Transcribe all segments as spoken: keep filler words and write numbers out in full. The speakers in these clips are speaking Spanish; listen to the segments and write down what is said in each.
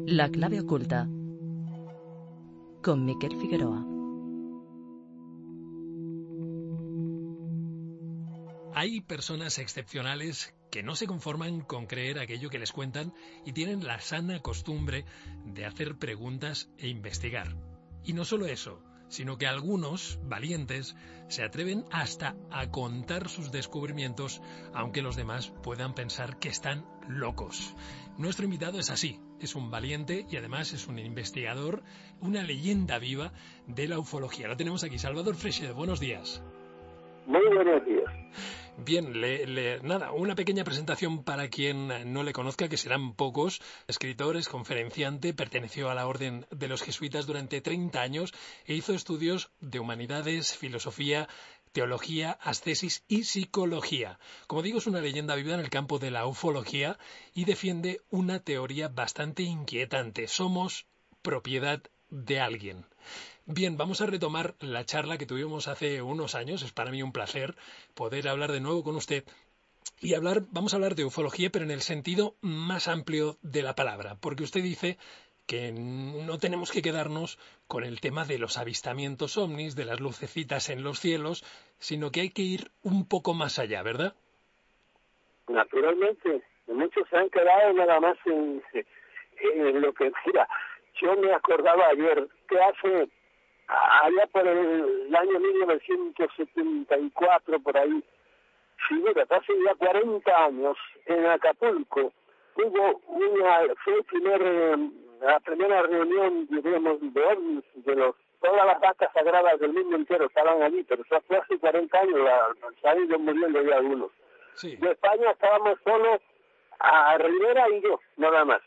La clave oculta, con Miquel Figueroa. Hay personas excepcionales que no se conforman con creer aquello que les cuentan y tienen la sana costumbre de hacer preguntas e investigar. Y no solo eso, sino que algunos, valientes, se atreven hasta a contar sus descubrimientos, aunque los demás puedan pensar que están locos. Nuestro invitado es así, es un valiente y además es un investigador, una leyenda viva de la ufología. Lo tenemos aquí, Salvador Freixedo, buenos días. Muy buenos días. Bien, le, le, nada, una pequeña presentación para quien no le conozca, que serán pocos. Escritor, es conferenciante, perteneció a la Orden de los Jesuitas durante treinta años e hizo estudios de humanidades, filosofía, teología, ascesis y psicología. Como digo, es una leyenda viva en el campo de la ufología y defiende una teoría bastante inquietante. Somos propiedad de alguien. Bien, vamos a retomar la charla que tuvimos hace unos años. Es para mí un placer poder hablar de nuevo con usted y hablar, vamos a hablar de ufología, pero en el sentido más amplio de la palabra, porque usted dice que no tenemos que quedarnos con el tema de los avistamientos ovnis, de las lucecitas en los cielos, sino que hay que ir un poco más allá, ¿verdad? Naturalmente, muchos se han quedado nada más en, en lo que, mira, yo me acordaba ayer que hace allá por el, el año mil novecientos setenta y cuatro, por ahí, figura, hace ya cuarenta años, en Acapulco, hubo una, fue el primer, eh, la primera reunión, diríamos, de ovnis, de los, todas las vacas sagradas del mundo entero estaban allí, pero eso fue hace cuarenta años, la, se han ido muriendo ya algunos. Sí. De España estábamos solo a Rivera y yo, nada más.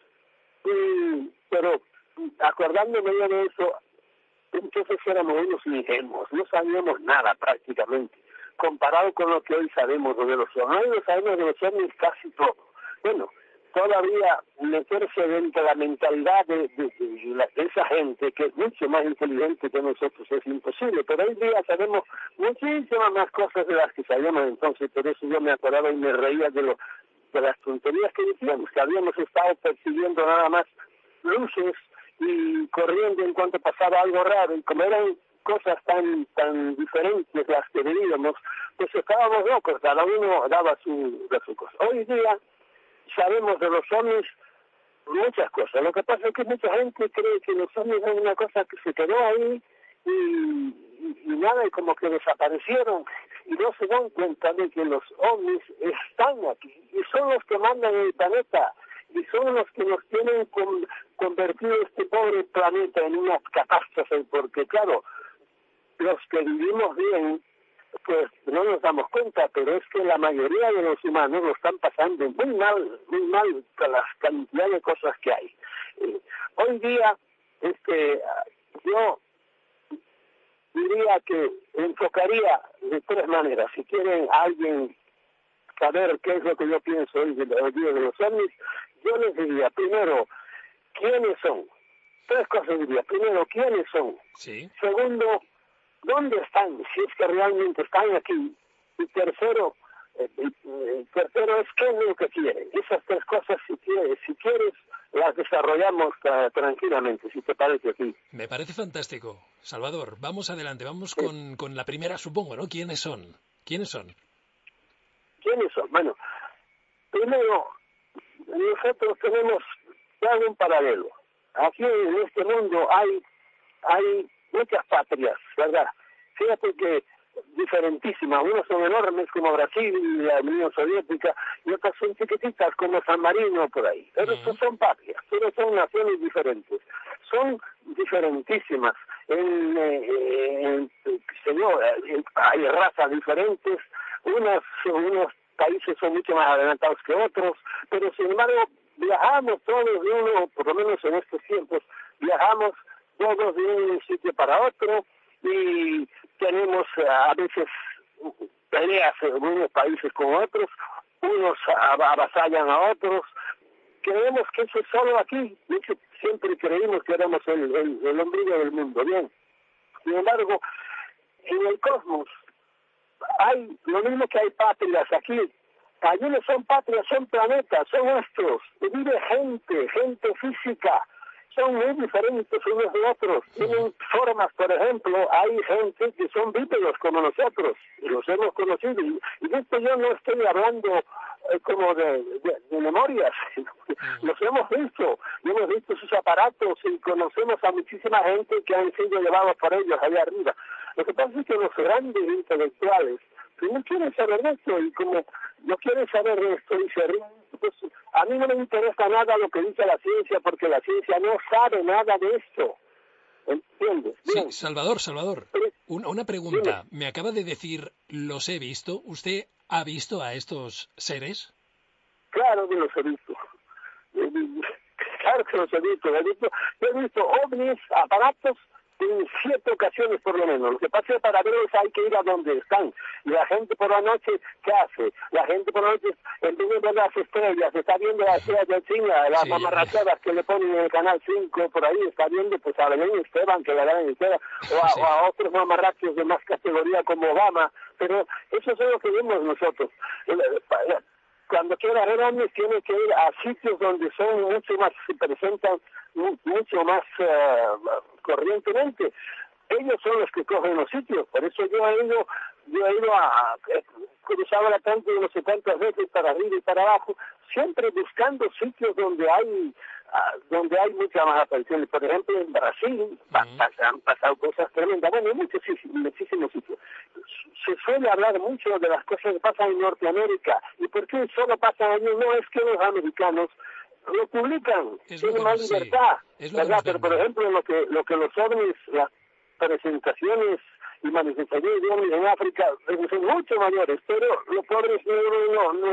Y, pero, acordándome yo de eso, entonces éramos unos ingenuos, no sabíamos nada prácticamente, comparado con lo que hoy sabemos de los ovnis. Hoy sabemos de los ovnis casi todo. Bueno, todavía meterse dentro de la mentalidad de, de, de, de esa gente que es mucho más inteligente que nosotros es imposible, pero hoy día sabemos muchísimas más cosas de las que sabíamos entonces. Por eso yo me acordaba y me reía de, lo, de las tonterías que decíamos, que habíamos estado persiguiendo nada más luces y corriendo en cuanto pasaba algo raro, y como eran cosas tan tan diferentes las que veíamos, pues estábamos locos, cada uno daba su, de su cosa. Hoy día sabemos de los ovnis muchas cosas. Lo que pasa es que mucha gente cree que los ovnis es una cosa que se quedó ahí y, y, y nada, y como que desaparecieron, y no se dan cuenta de que los ovnis están aquí y son los que mandan el planeta, y son los que nos tienen con, convertido este pobre planeta en una catástrofe, porque claro, los que vivimos bien, pues no nos damos cuenta, pero es que la mayoría de los humanos lo están pasando muy mal, muy mal con la cantidad de cosas que hay. Eh, hoy día, este, yo diría que enfocaría de tres maneras. Si quieren alguien saber qué es lo que yo pienso hoy de, hoy día de los ovnis, yo les diría, primero, ¿quiénes son? Tres cosas diría. Primero, ¿quiénes son? Sí. Segundo, ¿dónde están? Si es que realmente están aquí. Y tercero, eh, eh, tercero es qué es lo que quieren. Esas tres cosas, si quieres, si quieres las desarrollamos uh, tranquilamente, si te parece aquí. Me parece fantástico. Salvador, vamos adelante, vamos Sí. con, con la primera, supongo, ¿no? ¿Quiénes son? ¿Quiénes son? ¿Quiénes son? Bueno, primero, nosotros tenemos ya un paralelo. Aquí en este mundo hay hay muchas patrias, ¿verdad? Fíjate que diferentísimas, unas son enormes como Brasil y la Unión Soviética, y otras son chiquititas como San Marino por ahí. Pero uh-huh. son patrias, pero son naciones diferentes. Son diferentísimas. En, eh, en, señor, en, hay razas diferentes, unas, unos países son mucho más adelantados que otros, pero sin embargo viajamos todos de uno, por lo menos en estos tiempos, viajamos todos de un sitio para otro y tenemos a veces peleas en unos países con otros, unos avasallan a otros. Creemos que eso es solo aquí, de hecho siempre creímos que éramos el, el, el ombligo del mundo, bien. Sin embargo, en el cosmos hay lo mismo que hay patrias aquí. Allí no son patrias, son planetas, son astros, y vive gente, gente física, son muy diferentes unos de otros. Tienen formas, por ejemplo, hay gente que son bípedos como nosotros, y los hemos conocido. Y, y esto yo no estoy hablando eh, como de, de, de memorias, los hemos visto, y hemos visto sus aparatos y conocemos a muchísima gente que han sido llevados por ellos allá arriba. Lo que pasa es que los grandes intelectuales que no quieren saber de esto, y como no quieren saber de esto y se ríen, pues a mí no me interesa nada lo que dice la ciencia, porque la ciencia no sabe nada de esto. ¿Entiendes? Bien. Sí, Salvador, Salvador, una, una pregunta. Dime. Me acaba de decir, los he visto. ¿Usted ha visto a estos seres? Claro que los he visto. Claro que los he visto. He visto, he visto ovnis, aparatos, en siete ocasiones por lo menos. Lo que pasa es que para verlos hay que ir a donde están. Y la gente por la noche, ¿qué hace? La gente por la noche, en vez de ver las estrellas, está viendo las estrellas de China, las sí, mamarrachadas que le ponen en el Canal cinco, por ahí está viendo pues a Belén Esteban, que la dan en Esteban, o a, sí. o a otros mamarrachos de más categoría como Obama. Pero eso es lo que vemos nosotros. Cuando quiera ver ovnis tiene que ir a sitios donde son mucho más, se presentan mucho más uh, corrientemente. Ellos son los que cogen los sitios, por eso yo he ido, yo he ido a, a cruzar el Atlántico no sé cuántas veces para arriba y para abajo, siempre buscando sitios donde hay uh, donde hay muchas más apariciones. Por ejemplo, en Brasil uh-huh. pa, pa, han pasado cosas tremendas, bueno, en muchísimos, muchísimos sitios. Se suele hablar mucho de las cosas que pasan en Norteamérica. ¿Y por qué solo pasan allí? No es que los americanos lo publican, es tienen más libertad, sí, ¿verdad? Pero, por ejemplo, lo que lo que los ovnis, las presentaciones y manifestaciones de ovnis en África son mucho mayores, pero los pobres no, no,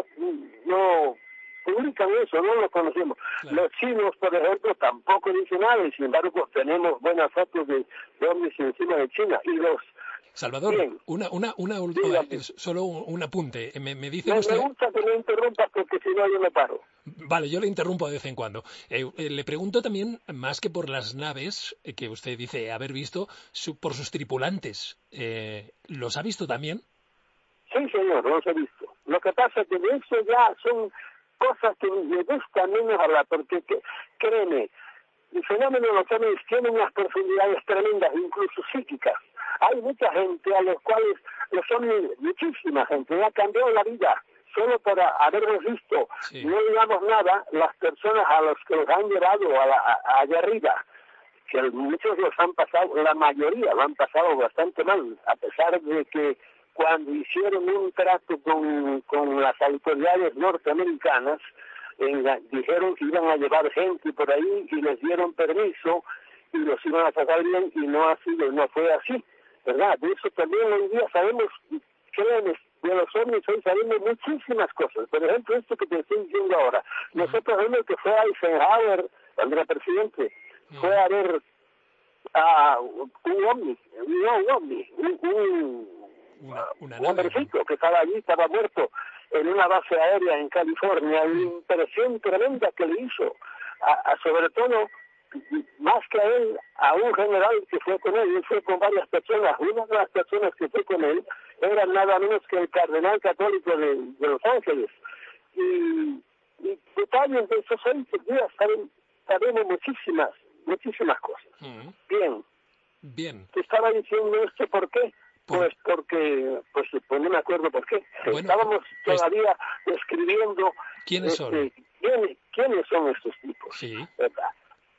no publican eso, no lo conocemos. Claro. Los chinos, por ejemplo, tampoco dicen nada, y sin embargo tenemos buenas fotos de, de ovnis encima de China. Y los Salvador, Bien. una, una, una, una solo un apunte. Me, me dice me, usted... me gusta que me interrumpas porque si no yo me paro. Vale, yo le interrumpo de vez en cuando. Eh, eh, le pregunto también, más que por las naves eh, que usted dice haber visto, su, por sus tripulantes. Eh, ¿Los ha visto también? Sí, señor, los he visto. Lo que pasa es que de eso ya son cosas que me gusta menos hablar, porque que, créeme, el fenómeno de los ovnis tiene unas profundidades tremendas, incluso psíquicas. Hay mucha gente a los cuales los ovnis, muchísima gente, le ha cambiado la vida solo por haberlos visto. Sí. No digamos nada, las personas a los que los han llevado a la, a, allá arriba, que muchos los han pasado, la mayoría lo han pasado bastante mal, a pesar de que cuando hicieron un trato con, con las autoridades norteamericanas, en la, dijeron que iban a llevar gente por ahí y les dieron permiso y los iban a sacar bien, y no ha sido, no fue así, ¿verdad? De eso también hoy día sabemos, créanme, de los ovnis hoy sabemos muchísimas cosas. Por ejemplo, esto que te estoy diciendo ahora. Uh-huh. Nosotros vemos que fue Eisenhower, cuando era presidente, uh-huh. fue a ver a un ovni, no un ovni, un, un, una, una un hombrecito que estaba allí, estaba muerto en una base aérea en California, y una impresión tremenda que le hizo, a, a sobre todo, más que a él, a un general que fue con él, y fue con varias personas. Una de las personas que fue con él era nada menos que el cardenal católico de, de Los Ángeles. Y, y detalles de esos seis días saben, sabemos muchísimas, muchísimas cosas. Uh-huh. Bien. Bien. Te estaba diciendo esto, ¿por qué? Por... Pues porque, pues, pues no me acuerdo por qué. Bueno, Estábamos todavía pues... describiendo... ¿Quiénes este, son? ¿quién, ¿Quiénes son estos tipos? Sí. ¿Verdad?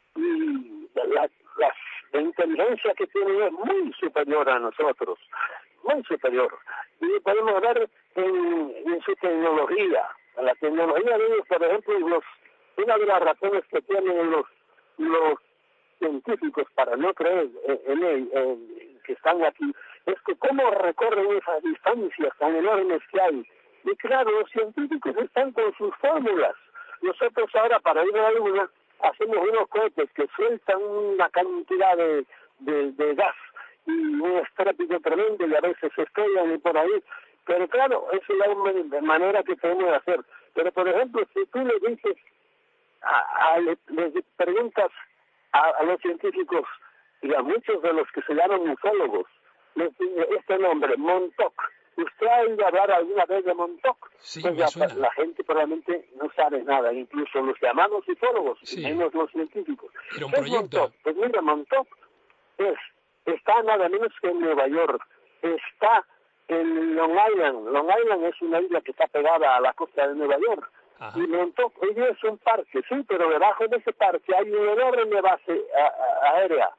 Y la, la, la inteligencia que tienen es muy superior a nosotros, muy superior. Y podemos ver en, en su tecnología, en la tecnología de ellos, por ejemplo, los, una de las razones que tienen los, los científicos para no creer en, en él, en, que están aquí, es que cómo recorren esas distancias tan enormes que hay. Y claro, los científicos están con sus fórmulas. Nosotros ahora, para ir a la Luna, hacemos unos cohetes que sueltan una cantidad de, de, de gas y un estrépito tremendo, y a veces se estrellan y por ahí. Pero claro, esa es la manera que tenemos de hacer. Pero, por ejemplo, si tú le dices, a, a, le, le preguntas a, a los científicos y a muchos de los que se llaman ufólogos, este nombre, Montauk, ¿Usted ha oído hablar alguna vez de Montauk? Sí, pues me la, suena. la gente probablemente no sabe nada, incluso los llamados psicólogos, Sí. menos los científicos. Era un ¿Qué es proyecto. Montauk? Pues mira, Montauk es, está nada menos que en Nueva York, está en Long Island. Long Island es una isla que está pegada a la costa de Nueva York. Ajá. Y Montauk hoy día es un parque, sí, pero debajo de ese parque hay una enorme base a, a, aérea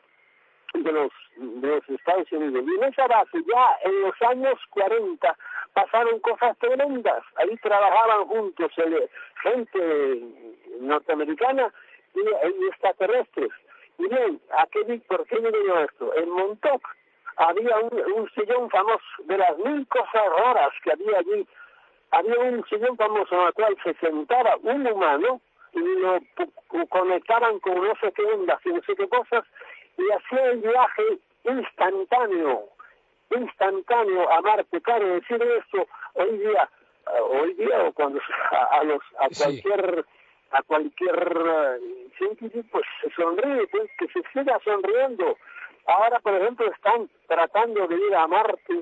de los, de los Estados Unidos. Y en esa base ya en los años cuarenta pasaron cosas tremendas. Ahí trabajaban juntos el, gente norteamericana y, y extraterrestres. Y bien, ¿a qué, ¿por qué digo yo esto? En Montauk había un, un sillón famoso, de las mil cosas raras que había allí, había un sillón famoso en el cual se sentaba un humano y lo conectaban con no sé qué ondas y no sé qué cosas, y hacía el viaje instantáneo, instantáneo a Marte. Claro, decir esto hoy día, uh, hoy día o cuando a, a los a cualquier sí. a cualquier uh, científico pues se sonríe, pues que se siga sonriendo. Ahora, por ejemplo, están tratando de ir a Marte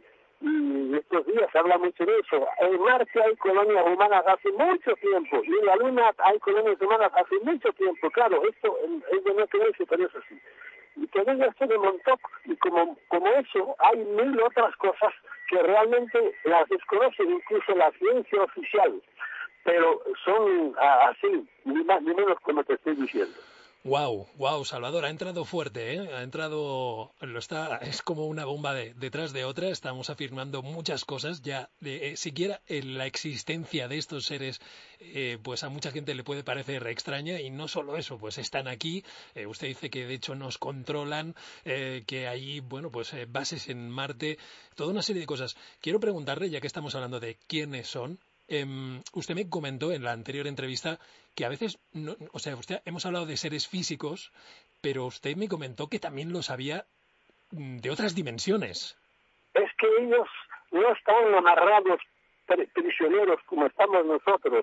y estos días se habla mucho de eso. En Marte hay colonias humanas hace mucho tiempo y en la Luna hay colonias humanas hace mucho tiempo. Claro, esto es de no creerse, pero es así. Y que venga esto de Montauk, y como, como eso, hay mil otras cosas que realmente las desconocen, incluso la ciencia oficial, pero son a, así, ni más ni menos como te estoy diciendo. Wow, wow, Salvador, ha entrado fuerte, ¿eh? Ha entrado, lo está, es como una bomba de, detrás de otra. Estamos afirmando muchas cosas ya, de, eh, siquiera eh, la existencia de estos seres, eh, pues a mucha gente le puede parecer extraña y no solo eso, pues están aquí. Eh, usted dice que de hecho nos controlan, eh, que hay, bueno, pues eh, bases en Marte, toda una serie de cosas. Quiero preguntarle, ya que estamos hablando de quiénes son. Eh, usted me comentó en la anterior entrevista que a veces, no, o sea, usted hemos hablado de seres físicos, pero usted me comentó que también los había de otras dimensiones. Es que ellos no están amarrados prisioneros como estamos nosotros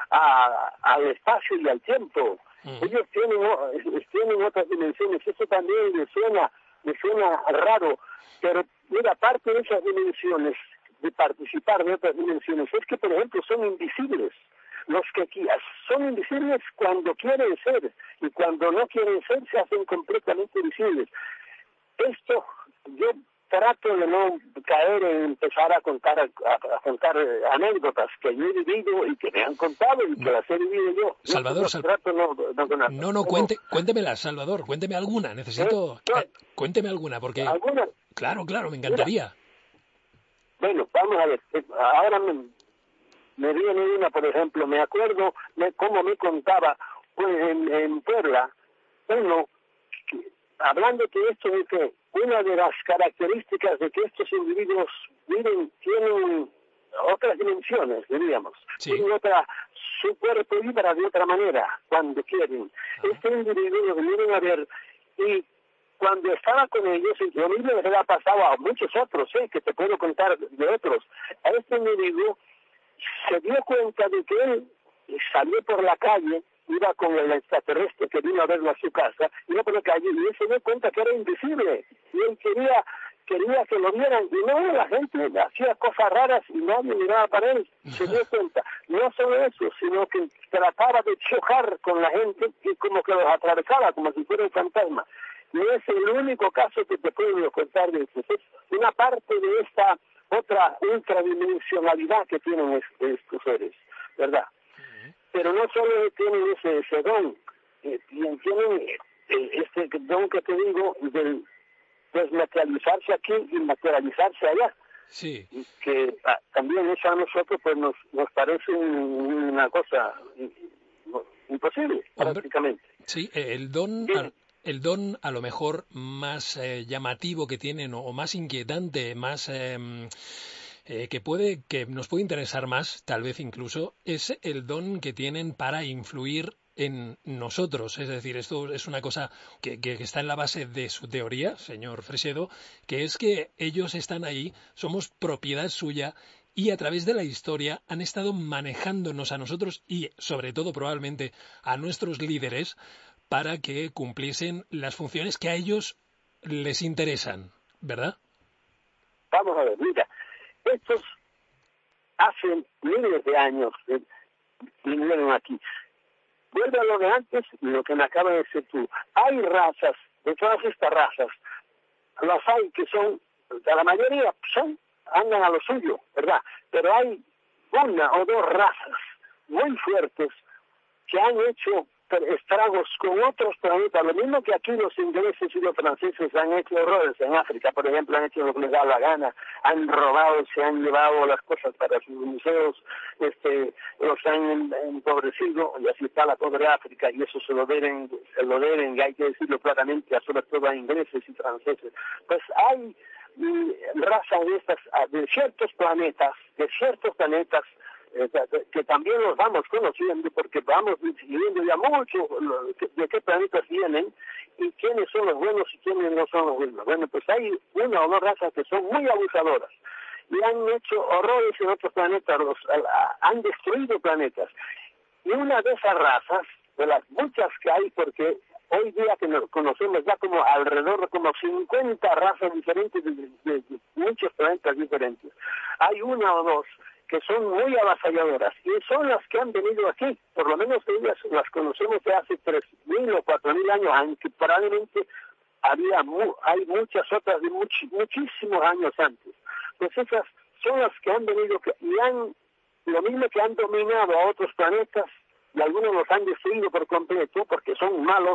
a, al espacio y al tiempo. Uh-huh. Ellos tienen, tienen otras dimensiones. Eso también les suena, les suena raro, pero mira, parte de esas dimensiones, de participar de otras dimensiones, es que, por ejemplo, son invisibles. Los que son invisibles cuando quieren ser, y cuando no quieren ser se hacen completamente visibles. Esto, yo trato de no caer en empezar a contar a, a contar anécdotas que yo he vivido y que me han contado y que las he vivido yo. Salvador, yo Sal... trato no, no, no, no, no, cuente, cuéntemelas, Salvador, cuénteme alguna, necesito... ¿Eh? Eh, cuénteme alguna, porque... ¿Alguna? Claro, claro, me encantaría. Mira, bueno, vamos a ver, ahora me, me viene una, por ejemplo, me acuerdo de cómo me contaba pues, en, en Puebla, uno, que, hablando de esto, de que una de las características de que estos individuos viven, tienen otras dimensiones, diríamos, sí. tienen otra, su cuerpo vibra de otra manera cuando quieren. Ah. Este individuo lo vinieron a ver y cuando estaba con ellos, y lo mismo les ha pasado a muchos otros, ¿eh? Que te puedo contar de otros, a este individuo se dio cuenta de que él salió por la calle, iba con el extraterrestre que vino a verlo a su casa, iba por la calle y él se dio cuenta que era invisible, y él quería quería que lo vieran, y no, la gente hacía cosas raras y nadie miraba para él, se dio cuenta. No solo eso, sino que trataba de chocar con la gente y como que los atravesaba, como si fuera un fantasma. No es el único caso que te puedo contar de esto. Es una parte de esta otra ultradimensionalidad que tienen estos seres, ¿verdad? Uh-huh. Pero no solo tienen ese, ese don, eh, tienen este don que te digo del desmaterializarse aquí y materializarse allá. Sí. Y que ah, también eso a nosotros pues nos, nos parece una cosa imposible, Hombre, prácticamente. Sí, el don... Al... El don a lo mejor más eh, llamativo que tienen o más inquietante, más eh, eh, que puede que nos puede interesar más, tal vez incluso, es el don que tienen para influir en nosotros. Es decir, esto es una cosa que, que, que está en la base de su teoría, señor Fresedo, que es que ellos están ahí, somos propiedad suya y a través de la historia han estado manejándonos a nosotros y sobre todo probablemente a nuestros líderes para que cumpliesen las funciones que a ellos les interesan, ¿verdad? Vamos a ver, mira, estos hace miles de años eh, vinieron aquí. Vuelve a lo de antes y lo que me acaba de decir tú. Hay razas, de todas estas razas, las hay que son, la mayoría son, andan a lo suyo, ¿verdad? Pero hay una o dos razas muy fuertes que han hecho estragos con otros planetas, lo mismo que aquí los ingleses y los franceses han hecho horrores en África, por ejemplo, han hecho lo que les da la gana, han robado, se han llevado las cosas para sus museos, este, los han empobrecido, y así está la pobre África, y eso se lo deben, se lo deben, y hay que decirlo claramente, sobre todo a ingleses y franceses. Pues hay y, razas de estas, de ciertos planetas, de ciertos planetas, Eh, que también los vamos conociendo porque vamos decidiendo ya mucho de qué planetas vienen y quiénes son los buenos y quiénes no son los buenos. Bueno, pues hay una o dos razas que son muy abusadoras y han hecho horrores en otros planetas, los, han destruido planetas. Y una de esas razas, de las muchas que hay, porque hoy día que nos conocemos ya como alrededor de como cincuenta razas diferentes de, de, de muchos planetas diferentes, hay una o dos que son muy avasalladoras, y son las que han venido aquí, por lo menos ellas las conocemos de hace tres mil o cuatro mil años, aunque probablemente había mu hay muchas otras de much muchísimos años antes. Pues esas son las que han venido que, y han, lo mismo que han dominado a otros planetas, y algunos los han destruido por completo, porque son malos,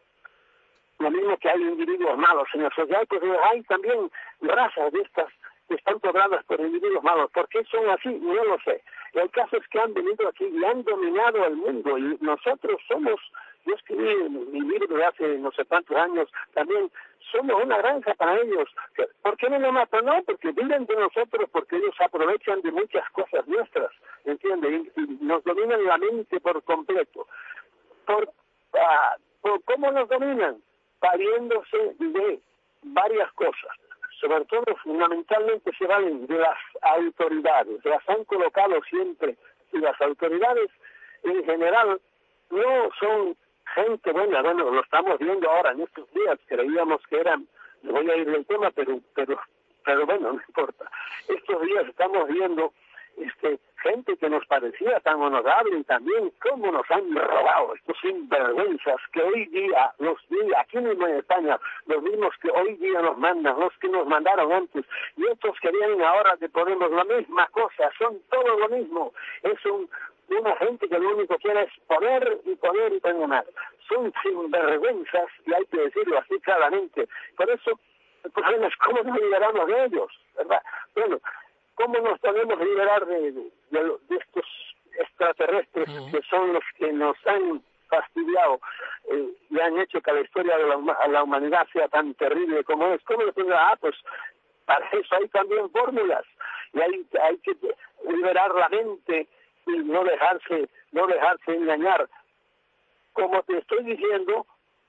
lo mismo que hay individuos malos en la sociedad, pues hay también razas de estas que están pobladas por individuos malos. ¿Por qué son así? No lo sé. El caso es que han venido aquí y han dominado el mundo, y nosotros somos, yo escribí en mi libro de hace no sé cuántos años, también somos una granja para ellos. ¿Por qué no nos matan? No, porque viven de nosotros, porque ellos aprovechan de muchas cosas nuestras, ¿entiendes? Y, y nos dominan la mente por completo. ¿Por, uh, por cómo nos dominan? Pariéndose de varias cosas. Sobre todo, fundamentalmente, se valen de las autoridades, las han colocado siempre, y las autoridades, en general, no son gente buena. Bueno, lo estamos viendo ahora en estos días, creíamos que eran, me voy a ir del tema, pero, pero, pero bueno, no importa. Estos días estamos viendo este gente que nos parecía tan honorable, y también cómo nos han robado estos sinvergüenzas que hoy día, los días, aquí mismo en España, los mismos que hoy día nos mandan, los que nos mandaron antes, y estos que vienen ahora que ponemos la misma cosa, son todo lo mismo. Es un, una gente que lo único que quiere es poner y poner y poner. Son sinvergüenzas, y hay que decirlo así claramente. Por eso, el problema es cómo nos liberamos de ellos, ¿verdad? Bueno, ¿cómo nos podemos liberar de, de, de, de estos extraterrestres uh-huh. que son los que nos han fastidiado eh, y han hecho que la historia de la, la humanidad sea tan terrible como es? ¿Cómo le podemos? Ah, pues para eso hay también fórmulas, y hay, hay que liberar la mente y no dejarse, no dejarse engañar. Como te estoy diciendo,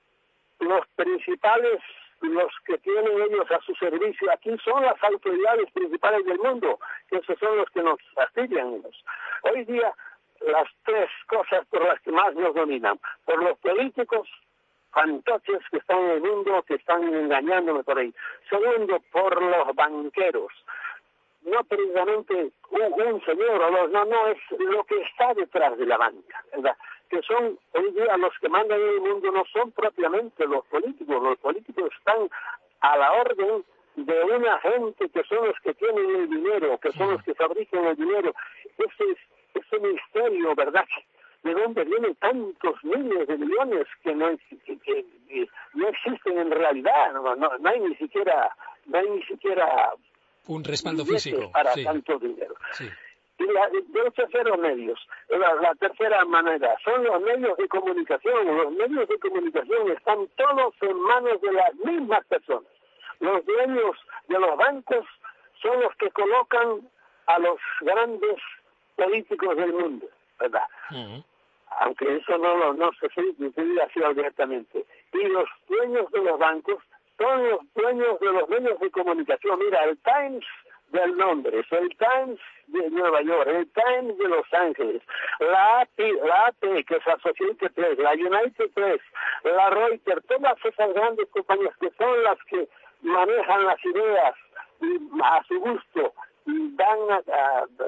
los principales, los que tienen ellos a su servicio aquí son las autoridades principales del mundo, que esos son los que nos fastidian ellos. Hoy día, las tres cosas por las que más nos dominan: por los políticos fantoches que están en el mundo, que están engañándome por ahí. Segundo, por los banqueros. No precisamente un, un señor o dos, no, no, es lo que está detrás de la banca, ¿verdad? Que son hoy día los que mandan en el mundo, no son propiamente los políticos. Los políticos están a la orden de una gente que son los que tienen el dinero, que son los que fabrican el dinero. Ese, ese misterio, ¿verdad? ¿De dónde vienen tantos miles de millones que no, que, que, que no existen en realidad? No, no, no hay ni siquiera, no hay ni siquiera un respaldo físico para sí. tanto dinero. Sí. Y la, de los terceros medios, la, la tercera manera, son los medios de comunicación. Los medios de comunicación están todos en manos de las mismas personas. Los dueños de los bancos son los que colocan a los grandes políticos del mundo, ¿verdad? Uh-huh. Aunque eso no, no, no se dice así abiertamente. Y los dueños de los bancos son los dueños de los medios de comunicación. Mira, el Times del Londres, el Times de Nueva York, el Times de Los Ángeles, la A P, la A P, que es Associated Press, la United Press, la Reuters, todas esas grandes compañías que son las que manejan las ideas a su gusto y dan a, a,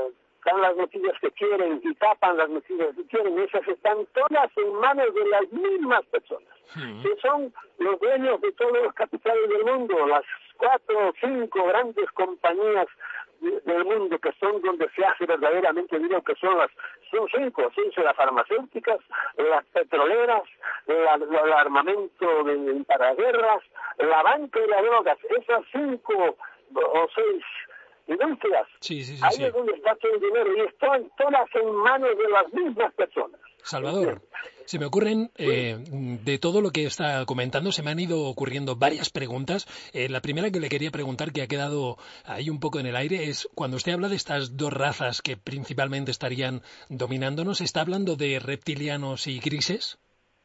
dan las noticias que quieren y tapan las noticias que quieren, esas están todas en manos de las mismas personas, sí. que son los dueños de todos los capitales del mundo, las cuatro o cinco grandes compañías del mundo que son donde se hace verdaderamente dinero, que son las son cinco, cinco las farmacéuticas, las petroleras, la, la, el armamento de, para guerras, la banca y las drogas, esas cinco o seis industrias, sí, sí, sí, ahí sí. es donde está todo el dinero y están todas en manos de las mismas personas. Salvador, se me ocurren, eh, de todo lo que está comentando, se me han ido ocurriendo varias preguntas. Eh, la primera que le quería preguntar, que ha quedado ahí un poco en el aire, es cuando usted habla de estas dos razas que principalmente estarían dominándonos, ¿está hablando de reptilianos y grises?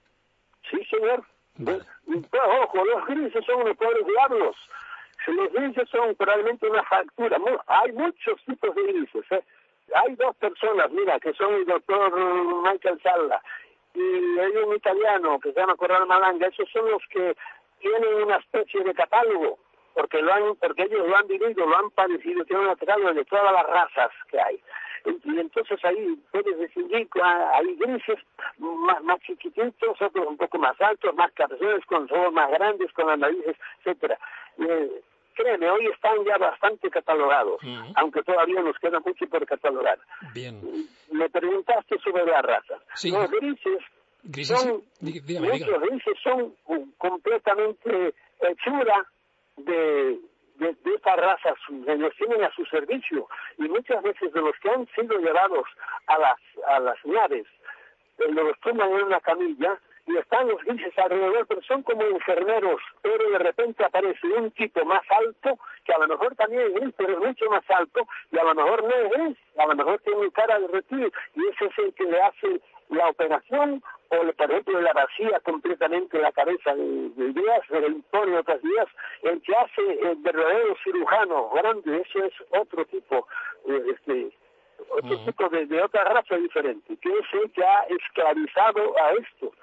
Sí, señor. Vale. Pues, ojo, los grises son unos pobres diablos. Los grises son probablemente una factura. Hay muchos tipos de grises, ¿eh? Hay dos personas, mira, que son el doctor Michael Salla y hay un italiano que se llama Corrado Malanga. Esos son los que tienen una especie de catálogo, porque lo han, porque ellos lo han vivido, lo han padecido, tienen un catálogo de todas las razas que hay. Y entonces ahí puedes distinguir, hay grises más, más chiquititos, otros un poco más altos, más cabezones, con los ojos más grandes, con las narices, etcétera. Eh, Créeme, hoy están ya bastante catalogados, uh-huh. aunque todavía nos queda mucho por catalogar. Bien. Me preguntaste sobre las razas. Sí. Los grises, grises son, sí. dígame, muchos dígame. grises son completamente hechura de, de, de estas razas, que nos tienen a su servicio, y muchas veces de los que han sido llevados a las, a las naves, los toman en una camilla, y están los grises alrededor, pero son como enfermeros, pero de repente aparece un tipo más alto, que a lo mejor también es gris, pero es mucho más alto, y a lo mejor no es gris, a lo mejor tiene cara de reptil, y ese es el que le hace la operación, o le, por ejemplo le vacía completamente la cabeza de, de Díaz, le impone otras días, el que hace el verdadero cirujano grande, eso es otro tipo, eh, este otro uh-huh. tipo de, de otra raza diferente, que es el que ha esclavizado a esto.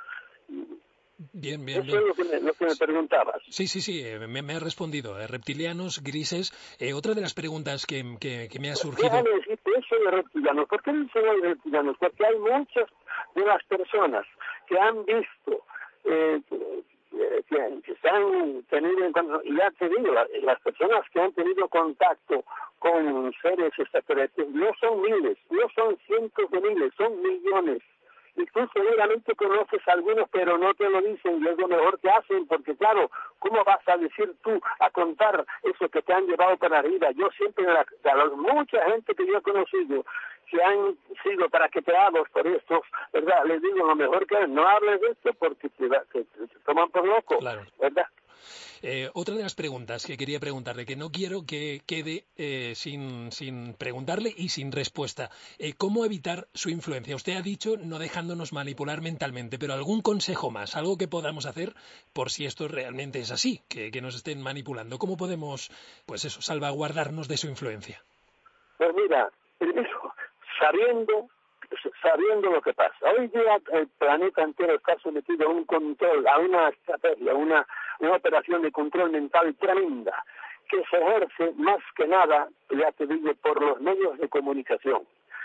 Bien, bien, Eso bien. es lo que me, lo que me preguntabas. Sí, sí, sí, me, me ha respondido. Eh, reptilianos, grises. Eh, otra de las preguntas que, que, que me ha surgido... Déjame decirte eso de reptilianos. ¿Por qué dicen hoy reptilianos? Porque hay muchas de las personas que han visto, eh, que, que se han tenido en cuenta, y ya te digo, las, las personas que han tenido contacto con seres extraterrestres no son miles, no son cientos de miles, son millones. Y tú seguramente conoces a algunos, pero no te lo dicen, y es lo mejor que hacen, porque claro, ¿cómo vas a decir tú, a contar eso que te han llevado para arriba? Yo siempre, la, la, mucha gente que yo he conocido, que han sido traqueteados por estos, ¿verdad? Les digo, lo mejor que es, no hables de esto porque te, te, te, te toman por loco, claro. ¿verdad? Eh, otra de las preguntas que quería preguntarle, que no quiero que quede eh, sin, sin preguntarle y sin respuesta. Eh, ¿Cómo evitar su influencia? Usted ha dicho no dejándonos manipular mentalmente, pero ¿algún consejo más? Algo que podamos hacer por si esto realmente es así, que, que nos estén manipulando. ¿Cómo podemos, pues eso, salvaguardarnos de su influencia? Pues mira, primero, sabiendo... sabiendo lo que pasa. Hoy día el planeta entero está sometido a un control, a una estrategia, una, una operación de control mental tremenda, que se ejerce más que nada, ya te digo, por los medios de comunicación.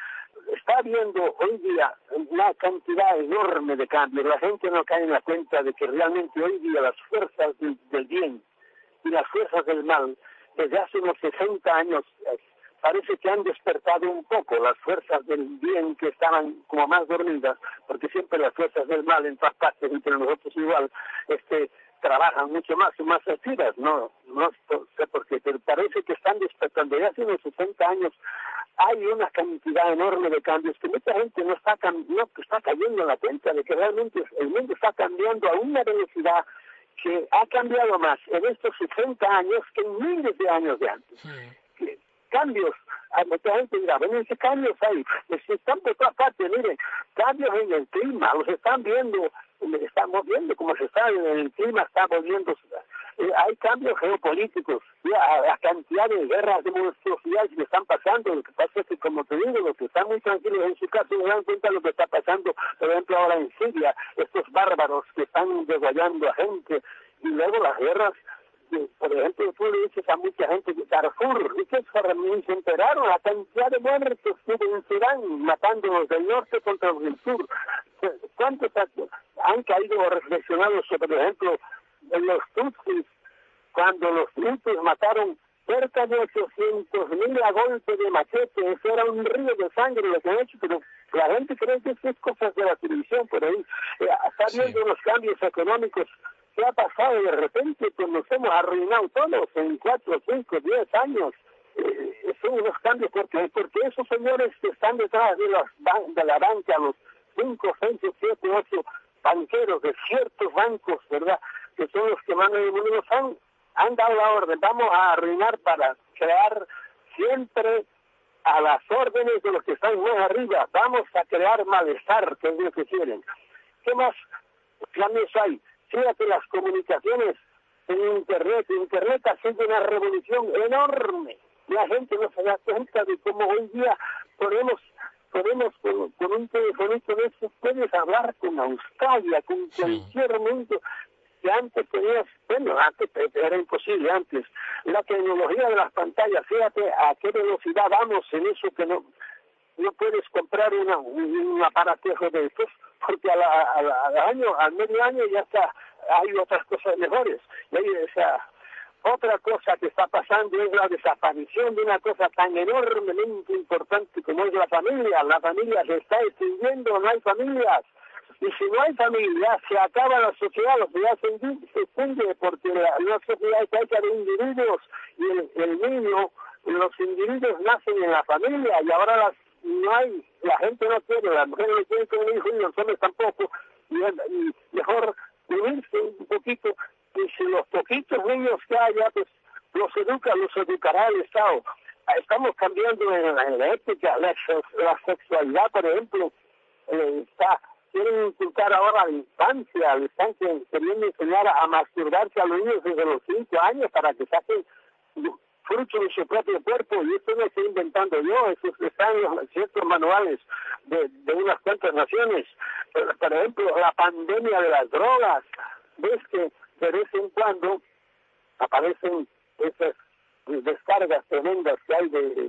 Está habiendo hoy día una cantidad enorme de cambios. La gente no cae en la cuenta de que realmente hoy día las fuerzas del, del bien y las fuerzas del mal, desde hace unos sesenta años, parece que han despertado un poco las fuerzas del bien que estaban como más dormidas, porque siempre las fuerzas del mal en todas partes, entre nosotros igual, este, trabajan mucho más, son más activas, no, no sé por qué, pero parece que están despertando. Ya hace unos sesenta años hay una cantidad enorme de cambios que mucha gente no está, no está cayendo en la cuenta de que realmente el mundo está cambiando a una velocidad que ha cambiado más en estos sesenta años que en miles de años de antes. Sí. Cambios, hay mucha gente dirá, bueno, ¿qué cambios hay? Están por todas partes, miren, cambios en el clima, los están viendo, estamos viendo cómo se está, el clima está volviendo, eh, hay cambios geopolíticos, la, la cantidad de guerras, de monstruosidades que están pasando. Lo que pasa es que, como te digo, los que están muy tranquilos en su casa no dan cuenta de lo que está pasando, por ejemplo, ahora en Siria, estos bárbaros que están degollando a gente, y luego las guerras porque, por ejemplo, tú le dices a mucha gente de Darfur, y que se enteraron la cantidad de muertos que hubo en Sudán, matando los del norte contra los del sur. ¿Cuántos han caído o reflexionado sobre, por ejemplo, en los tutsis, cuando los tutsis mataron cerca de ochocientos mil a golpe de machete? Eso era un río de sangre lo que han hecho, pero la gente cree que eso es cosas de la televisión por ahí. Eh, está viendo sí. Los cambios económicos. ¿Qué ha pasado? De repente pues nos hemos arruinado todos en cuatro, cinco, diez años. Eh, son unos cambios porque, porque esos señores que están detrás de, las ban de la banca, los cinco, seis, siete, ocho banqueros de ciertos bancos, ¿verdad? Que son los que mandan el mundo, nos han, han dado la orden. Vamos a arruinar para crear siempre a las órdenes de los que están más arriba. Vamos a crear malestar, que es lo que quieren. ¿Qué más cambios hay? Fíjate las comunicaciones en Internet. Internet ha sido una revolución enorme. La gente no se da cuenta de cómo hoy día podemos, podemos con, con un telefonito de eso, puedes hablar con Australia, con cualquier mundo. Que antes tenías, bueno, antes era imposible antes. La tecnología de las pantallas, fíjate a qué velocidad vamos en eso que no no puedes comprar una, un, un aparatejo de estos, porque a la, a la, al año, al medio año ya está, hay otras cosas mejores. Y hay esa otra cosa que está pasando es la desaparición de una cosa tan enormemente importante como es la familia. La familia se está extinguiendo, no hay familias. Y si no hay familia, se acaba la sociedad, la sociedad se extingue porque la, la sociedad está hecha de individuos y el, el niño, los individuos nacen en la familia y ahora las, no hay, la gente no quiere, las mujeres no quieren tener hijos y los hombres tampoco, y, y mejor unirse un poquito, y si los poquitos niños que haya, pues los educa, los educará el Estado. Estamos cambiando en la, en la ética, la, la sexualidad, por ejemplo, eh, está... Quieren inculcar ahora a la infancia, le están queriendo enseñar a, a masturbarse a los niños desde los cinco años para que saquen fruto de su propio cuerpo, y esto no estoy inventando yo, eso está en los ciertos manuales de, de unas cuantas naciones. Por, por ejemplo, la pandemia de las drogas, ves que de vez en cuando aparecen esas descargas tremendas que hay de,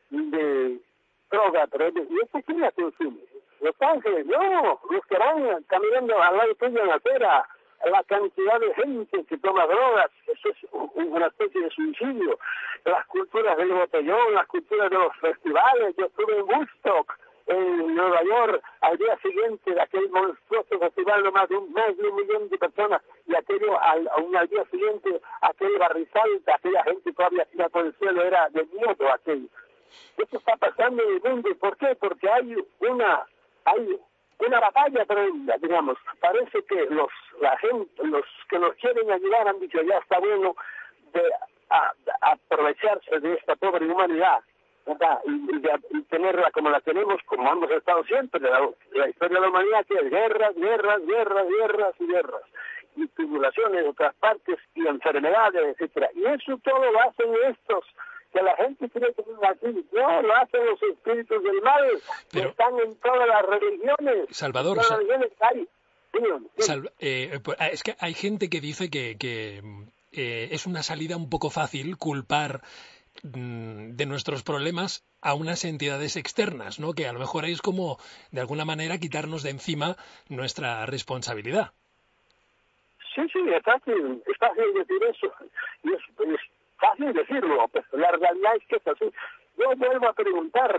de droga, pero y esto quién la consume. Los Ángeles, no, los que van caminando al lado tuyo en la acera, la cantidad de gente que toma drogas, eso es una especie de suicidio. Las culturas del botellón, las culturas de los festivales. Yo estuve en Woodstock, en Nueva York, al día siguiente de aquel monstruoso festival de más de un, más de un millón de personas, y aquello al, aún al día siguiente, aquel barrizal, aquella gente todavía tira por el cielo, era de miedo aquello. Esto está pasando en el mundo. ¿Y por qué? Porque hay una... hay una batalla tremenda, digamos. Parece que los la gente, los que nos quieren ayudar han dicho ya está bueno de, a, de aprovecharse de esta pobre humanidad, ¿verdad? Y, y, de, y tenerla como la tenemos, como hemos estado siempre. La, la historia de la humanidad que es guerras, guerras, guerras, guerras y guerras, y tribulaciones de otras partes y enfermedades, etcétera. Y eso todo lo hacen estos que la gente cree que es así. No, lo hacen los espíritus del mal, pero, que están en todas las religiones. Salvador, todas las religiones hay. Sí, sí. Sal, eh, pues, es que hay gente que dice que, que eh, es una salida un poco fácil culpar mm, de nuestros problemas a unas entidades externas, ¿no? Que a lo mejor es como, de alguna manera, quitarnos de encima nuestra responsabilidad. Sí, sí, es fácil, es fácil decir eso. Y es, es fácil decirlo, pues la realidad es que es así. Yo vuelvo a preguntar,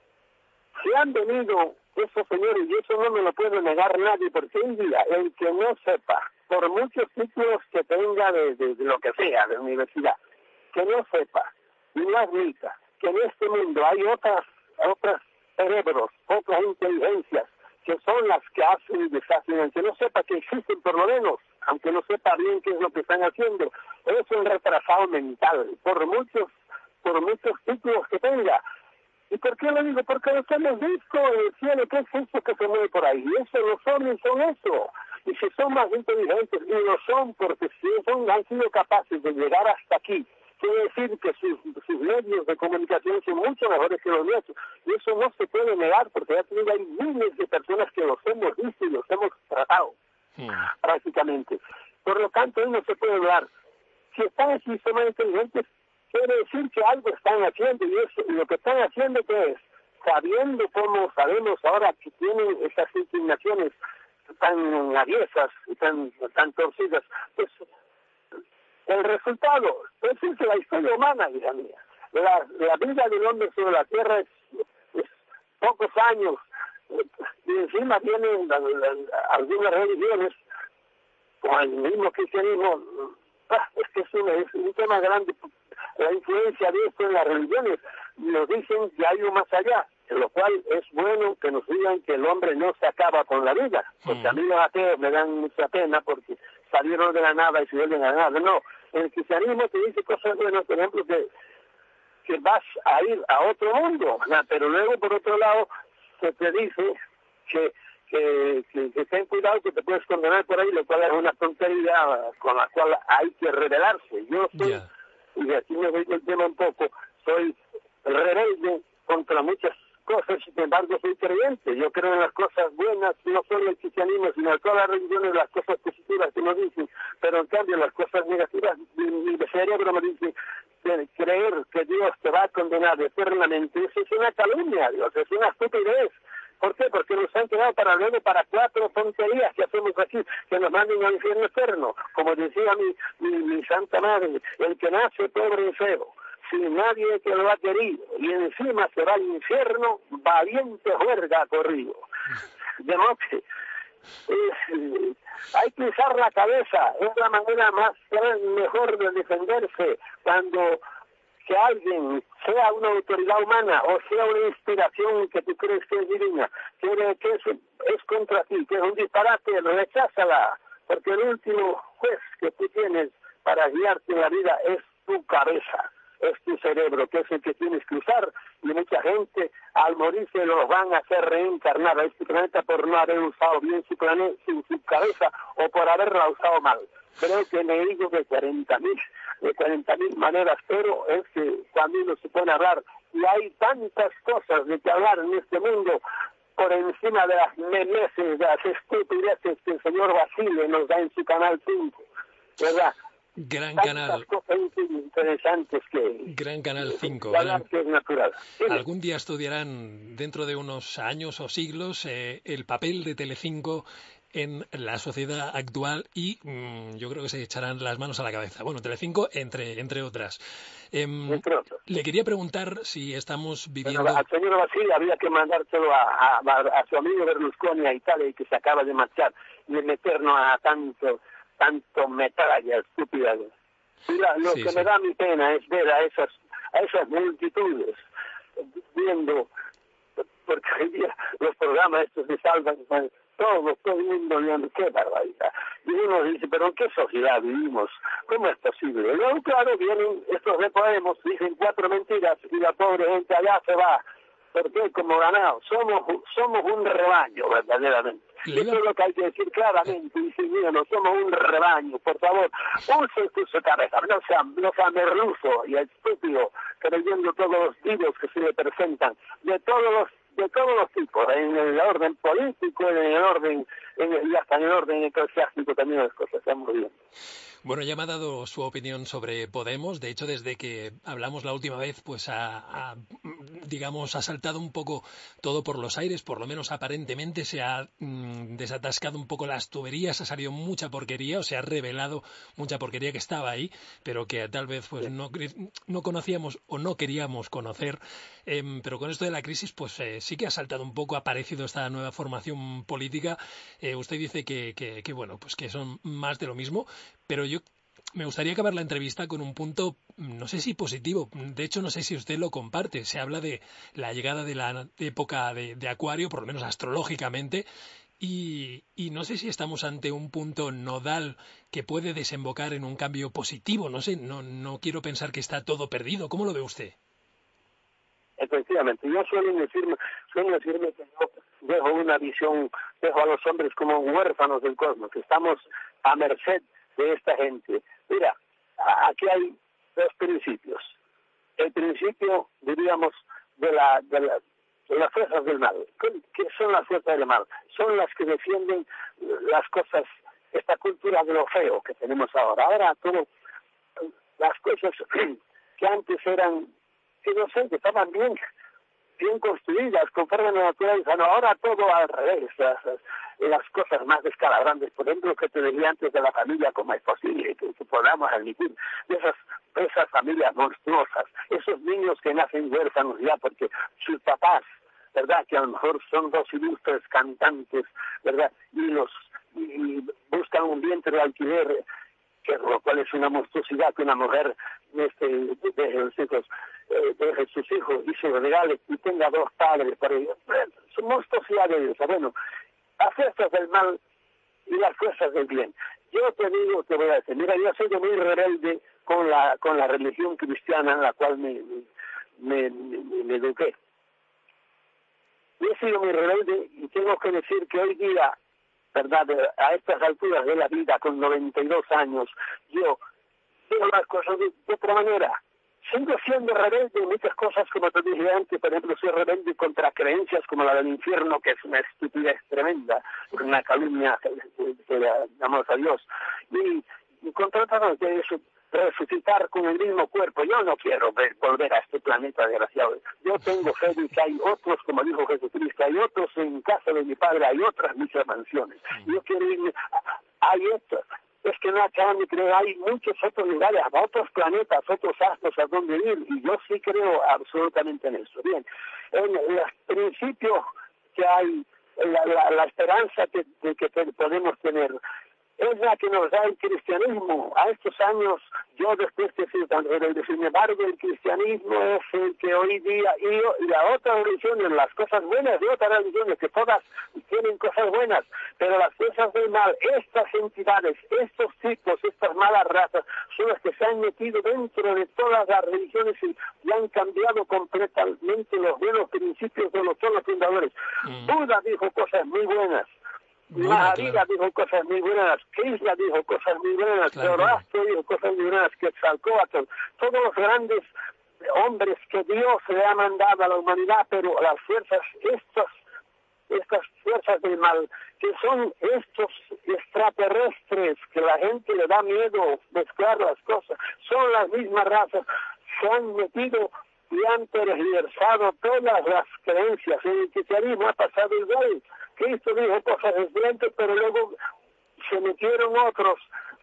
si han venido esos señores, y eso no me lo puede negar nadie, porque un día el que no sepa, por muchos títulos que tenga de, de, de lo que sea, de universidad, que no sepa y no admita que en este mundo hay otras, otras cerebros, otras inteligencias, que son las que hacen y deshacen, el que no sepa que existen por lo menos, aunque no sepa bien qué es lo que están haciendo, es un retrasado mental, por muchos, por muchos títulos que tenga. ¿Y por qué lo digo? Porque los hemos visto en el cielo, ¿qué es eso que se mueve por ahí? Y eso, los hombres son eso. Y si son más inteligentes, y lo son porque si son, han sido capaces de llegar hasta aquí, quiere decir que sus, sus medios de comunicación son mucho mejores que los nuestros. Y eso no se puede negar, porque ya tenido hay miles de personas que los hemos visto y los hemos tratado, sí, prácticamente. Por lo tanto, no se puede hablar. si están sistemáticamente inteligentes, quiere decir que algo están haciendo, y eso, y lo que están haciendo, ¿qué es? Sabiendo cómo sabemos ahora que tienen esas inclinaciones tan aviesas y tan, tan torcidas, pues el resultado, pues es la historia humana, hija mía. La, la vida del hombre sobre la tierra es, es pocos años, y encima vienen la, la, algunas religiones, como el mismo cristianismo. Ah, es que es un, es un tema grande. La influencia de esto en las religiones nos dicen que hay un más allá, en lo cual es bueno que nos digan que el hombre no se acaba con la vida, porque a mí los ateos me dan mucha pena porque salieron de la nada y se vuelven a la nada. No, el cristianismo te dice cosas buenas, por ejemplo, que, que vas a ir a otro mundo, ¿verdad? Pero luego, por otro lado, se te dice que Que, que, que ten cuidado que te puedes condenar por ahí, lo cual es una tontería con la cual hay que rebelarse. Yo soy, yeah. y aquí me voy el tema un poco, soy rebelde contra muchas cosas, sin embargo soy creyente. Yo creo en las cosas buenas, no solo el cristianismo, sino en todas las religiones, las cosas positivas que nos dicen, pero en cambio las cosas negativas, mi, mi cerebro me dice que creer que Dios te va a condenar eternamente, eso es una calumnia, Dios, es una estupidez. ¿Por qué? Porque nos han quedado para luego para cuatro tonterías que hacemos aquí, que nos manden al infierno eterno. Como decía mi, mi, mi santa madre, el que nace pobre y feo, sin nadie que lo ha querido, y encima se va al infierno, valiente juerga ha corrido. De modo que eh, hay que usar la cabeza, es la manera más mejor de defenderse cuando que alguien, sea una autoridad humana o sea una inspiración que tú crees que es divina, quiere que es, es contra ti, que es un disparate, recházala, porque el último juez que tú tienes para guiarte en la vida es tu cabeza, es tu cerebro, que es el que tienes que usar, y mucha gente al morirse los van a hacer reencarnar a este planeta por no haber usado bien su, planeta, su, su cabeza o por haberla usado mal. Creo que me digo de cuarenta mil de cuarenta mil maneras, pero es que cuando uno se pone a hablar, y hay tantas cosas de que hablar en este mundo, por encima de las memeces, de las estupideces que el señor Basile nos da en su canal cinco, ¿verdad? Gran tantas canal. Cosas interesantes que... Gran canal cinco. Gran, que es natural. ¿Sí? Algún día estudiarán, dentro de unos años o siglos, eh, el papel de Telecinco en la sociedad actual y mmm, yo creo que se echarán las manos a la cabeza. Bueno, Telecinco, entre entre otras. Eh, entre otras. Le quería preguntar si estamos viviendo... Bueno, al señor Basile había que mandárselo a, a, a su amigo Berlusconi a Italia, y que se acaba de marchar, y meternos a tanto tanto metralla estúpida. Y la, lo sí, que sí. me da mi pena es ver a esas a esas multitudes viendo, porque hoy día los programas estos se salvan, todo, todo el mundo viendo, qué barbaridad. Y uno dice, pero ¿en qué sociedad vivimos? ¿Cómo es posible? Y luego, claro, vienen estos de Podemos, dicen cuatro mentiras y la pobre gente allá se va. ¿Por qué? Como ganado. Somos, somos un rebaño, verdaderamente. Eso es lo que hay que decir claramente. Y si mira, no somos un rebaño. Por favor, use su cabeza. No sea, no sea merluzo y estúpido, creyendo todos los vivos que se le presentan. De todos los de todos los tipos, en el orden político, en el orden, en el, y hasta en el orden eclesiástico también las cosas están muy bien. Bueno, ya me ha dado su opinión sobre Podemos. De hecho, desde que hablamos la última vez, pues ha, ha, digamos, ha saltado un poco todo por los aires, por lo menos aparentemente se ha mmm, desatascado un poco las tuberías, ha salido mucha porquería, o se ha revelado mucha porquería que estaba ahí, pero que tal vez pues no, no conocíamos o no queríamos conocer. Eh, pero con esto de la crisis, pues eh, sí que ha saltado un poco, ha aparecido esta nueva formación política. Eh, usted dice que, que, que, bueno, pues que son más de lo mismo, pero yo me gustaría acabar la entrevista con un punto, no sé si positivo, de hecho no sé si usted lo comparte. Se habla de la llegada de la época de, de Acuario, por lo menos astrológicamente, y, y no sé si estamos ante un punto nodal que puede desembocar en un cambio positivo. No sé, no, no quiero pensar que está todo perdido. ¿Cómo lo ve usted? Efectivamente, yo suelo decirme, suelo decirme que yo dejo una visión, dejo a los hombres como huérfanos del cosmos, que estamos a merced de esta gente. Mira, aquí hay dos principios. El principio, diríamos, de la de, la, de las fuerzas del mal. ¿Qué son las fuerzas del mal? Son las que defienden las cosas, esta cultura de lo feo que tenemos ahora. Ahora todo, las cosas que antes eran, que no sé, que estaban bien, bien construidas, conforme a la naturaleza. No, ahora todo al revés, las, las cosas más descalabrantes, por ejemplo, que te decía antes de la familia, ¿cómo es posible que, que podamos admitir de esas, esas familias monstruosas, esos niños que nacen huérfanos ya porque sus papás, ¿verdad?, que a lo mejor son dos ilustres cantantes, ¿verdad?, y los y buscan un vientre de alquiler, que lo cual es una monstruosidad que una mujer este, deje los hijos, eh, deje sus hijos y se regale y tenga dos padres para ellos. Son monstruosidades. Bueno, las fuerzas del mal y las fuerzas del bien. Yo te digo, te voy a decir, mira, yo he sido muy rebelde con la con la religión cristiana en la cual me, me, me, me eduqué. Yo he sido muy rebelde y tengo que decir que hoy día, ¿verdad?, a estas alturas de la vida, con noventa y dos años, yo veo las cosas de, de otra manera. Sigo siendo rebelde en muchas cosas, como te dije antes. Por ejemplo, soy rebelde contra creencias como la del infierno, que es una estupidez tremenda, una calumnia que, que damos a Dios. Y, y contra todo eso, resucitar con el mismo cuerpo. Yo no quiero ver, volver a este planeta desgraciado. Yo tengo fe de que hay otros, como dijo Jesucristo, hay otros en casa de mi Padre, hay otras muchas mansiones. Yo quiero irme, hay otras. Es que no acaban de creer, hay muchos otros lugares, otros planetas, otros astros a donde ir, y yo sí creo absolutamente en eso. Bien, en el principio que hay, la, la, la esperanza que, de que podemos tener, es la que nos da el cristianismo. A estos años, yo después de ser tan rebelde, sin embargo, el cristianismo es el que hoy día, y, y las otras religiones, las cosas buenas de otras religiones, que todas tienen cosas buenas, pero las cosas del mal, estas entidades, estos tipos, estas malas razas, son las que se han metido dentro de todas las religiones y, y han cambiado completamente los buenos principios de los todos los fundadores. Mm. Buda dijo cosas muy buenas. Mahavira claro. dijo cosas muy buenas, Krishna dijo cosas muy buenas, Zoroastro dijo cosas muy buenas, Quetzalcóatl, todos los grandes hombres que Dios le ha mandado a la humanidad, pero las fuerzas, estas, estas fuerzas del mal, que son estos extraterrestres, que la gente le da miedo mezclar las cosas, son las mismas razas, se han metido y han tergiversado todas las creencias. El cristianismo ha pasado igual. Cristo dijo cosas excelentes, pero luego se metieron otros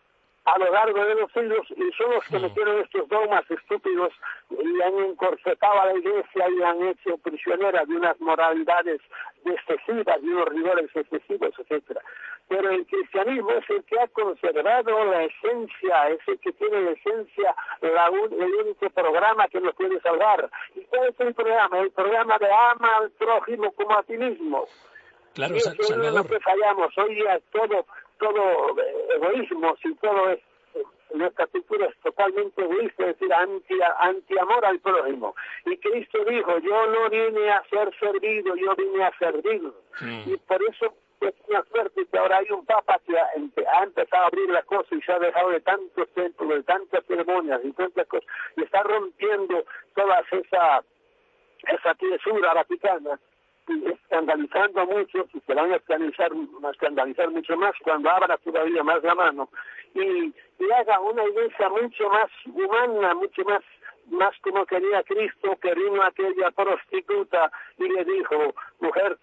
a lo largo de los siglos y son los que metieron estos dogmas estúpidos y han encorsetado a la iglesia y han hecho prisionera de unas moralidades excesivas, de unos rigores excesivos, etcétera. Pero el cristianismo es el que ha conservado la esencia, es el que tiene la esencia, la un, el único programa que nos puede salvar. ¿Y cuál es el programa? El programa de ama al prójimo como a ti mismo. Claro, y eso es lo que fallamos. Hoy día todo, todo egoísmo, si todo es, nuestra cultura es totalmente egoísta, es decir, anti, anti-amor al prójimo. Y Cristo dijo, yo no vine a ser servido, yo vine a servir. Mm. Y por eso es una suerte que ahora hay un papa que ha, ha empezado a abrir las cosas y se ha dejado de tantos templos, de tantas ceremonias y tantas cosas, y está rompiendo toda esa, esa tiesura vaticana, escandalizando a muchos, y se van a escandalizar, a escandalizar mucho más cuando abra todavía más la mano y, y haga una iglesia mucho más humana, mucho más más como quería Cristo, que vino aquella prostituta y le dijo, mujer,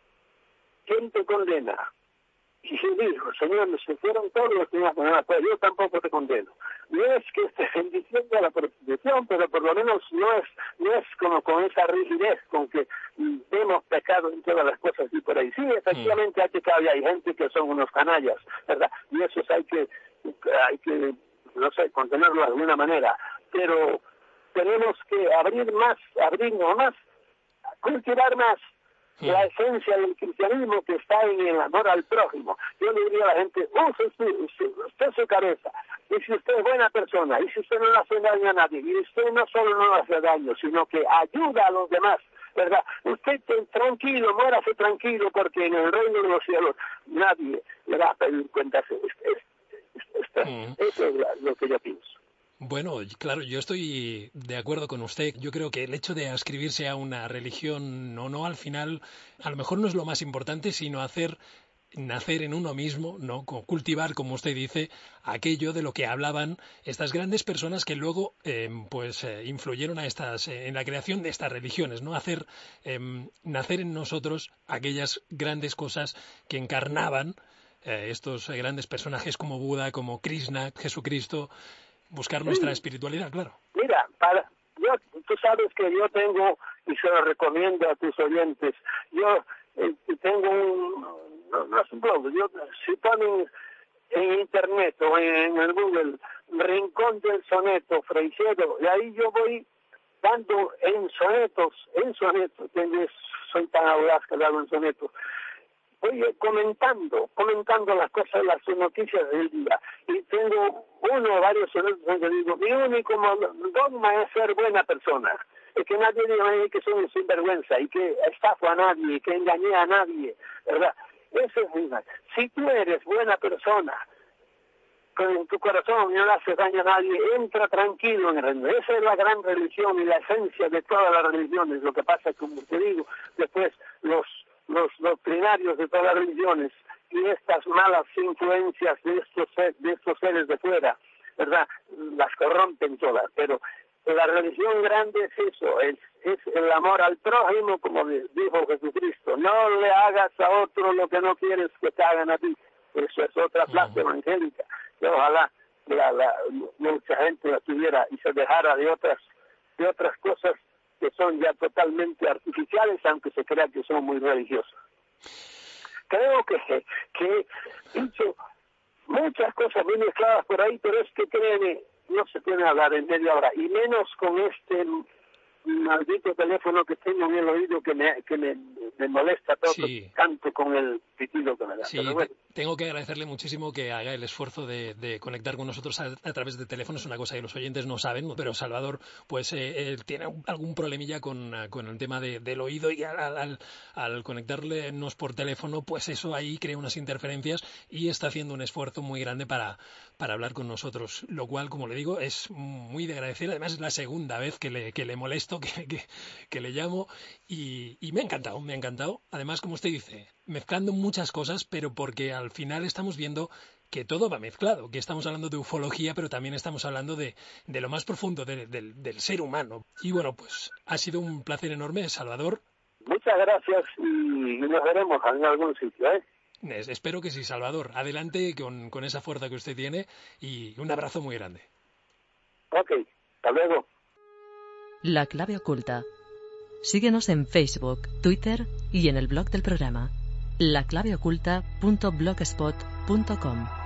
¿quién te condena? Y se dijo, Señor, se fueron todos los que me condenaron, pero yo tampoco te condeno. No es que esté bendiciendo a la prostitución, pero por lo menos no es no es como con esa rigidez con que vemos pecado en todas las cosas y por ahí. Sí, efectivamente, hay que todavía hay gente que son unos canallas, ¿verdad? Y esos hay que, hay que, no sé, contenerlo de alguna manera. Pero tenemos que abrir más, abrirnos más, cultivar más la esencia del cristianismo que está en el amor al prójimo. Yo le diría a la gente, use su, su, usted su cabeza, y si usted es buena persona, y si usted no le hace daño a nadie, y usted no solo no le hace daño, sino que ayuda a los demás, ¿verdad? Usted tranquilo, muérase tranquilo, porque en el reino de los cielos nadie le va a pedir cuentas. Eso es lo que yo pienso. Bueno, claro, yo estoy de acuerdo con usted. Yo creo que el hecho de adscribirse a una religión o no, al final, a lo mejor no es lo más importante, sino hacer nacer en uno mismo, ¿no? Cultivar, como usted dice, aquello de lo que hablaban estas grandes personas que luego eh, pues eh, influyeron a estas eh, en la creación de estas religiones, ¿no? Hacer eh, nacer en nosotros aquellas grandes cosas que encarnaban eh, estos grandes personajes como Buda, como Krishna, Jesucristo, buscar nuestra Sí. espiritualidad, claro. Mira, para, yo, tú sabes que yo tengo, y se lo recomiendo a tus oyentes, yo eh, tengo un, no, no es un blog, yo, si ponen en internet o en, en el Google, Rincón del Soneto, Freixedo, y ahí yo voy dando en sonetos, en sonetos, que soy tan audaz que hago en sonetos, voy comentando, comentando las cosas, las noticias del día. Y tengo uno o varios sonetos donde digo, mi único dogma es ser buena persona. Es que nadie diga que soy un sinvergüenza y que estafo a nadie, y que engañé a nadie, ¿verdad? Eso es verdad. Si tú eres buena persona, con tu corazón y no le haces daño a nadie, entra tranquilo en el reino. Esa es la gran religión y la esencia de todas las religiones. Lo que pasa es que, como te digo, después los los doctrinarios de todas las religiones y estas malas influencias de estos de estos seres de fuera, ¿verdad?, las corrompen todas. Pero la religión grande es eso, es, es el amor al prójimo, como dijo Jesucristo. No le hagas a otro lo que no quieres que te hagan a ti. Eso es otra frase evangélica. Y ojalá la, la, mucha gente la tuviera y se dejara de otras de otras cosas que son ya totalmente artificiales, aunque se crea que son muy religiosos. Creo que, que he dicho muchas cosas muy mezcladas por ahí, pero es que créeme, no se puede hablar en media hora, y menos con este maldito teléfono que tengo en el oído que me, que me, me molesta todo, Sí. tanto con el pitido que me da. Sí, Pero bueno. tengo que agradecerle muchísimo que haga el esfuerzo de, de conectar con nosotros a, a través de teléfono. Es una cosa que los oyentes no saben, pero Salvador pues eh, él tiene algún problemilla con, con el tema de, del oído, y al, al, al conectarnos por teléfono, pues eso ahí crea unas interferencias y está haciendo un esfuerzo muy grande para, para hablar con nosotros, lo cual, como le digo, es muy de agradecer. Además es la segunda vez que le, que le molesto, que, que, que le llamo, y, y me ha encantado, me ha encantado. Además, como usted dice, mezclando muchas cosas, pero porque al final estamos viendo que todo va mezclado, que estamos hablando de ufología, pero también estamos hablando de, de lo más profundo de, de, del ser humano. Y bueno, pues ha sido un placer enorme, Salvador. Muchas gracias y nos veremos en algún sitio, ¿eh? Espero que sí, Salvador. Adelante con, con esa fuerza que usted tiene y un abrazo muy grande. Ok, hasta luego. La clave oculta. Síguenos en Facebook, Twitter y en el blog del programa, la clave oculta punto blogspot punto com.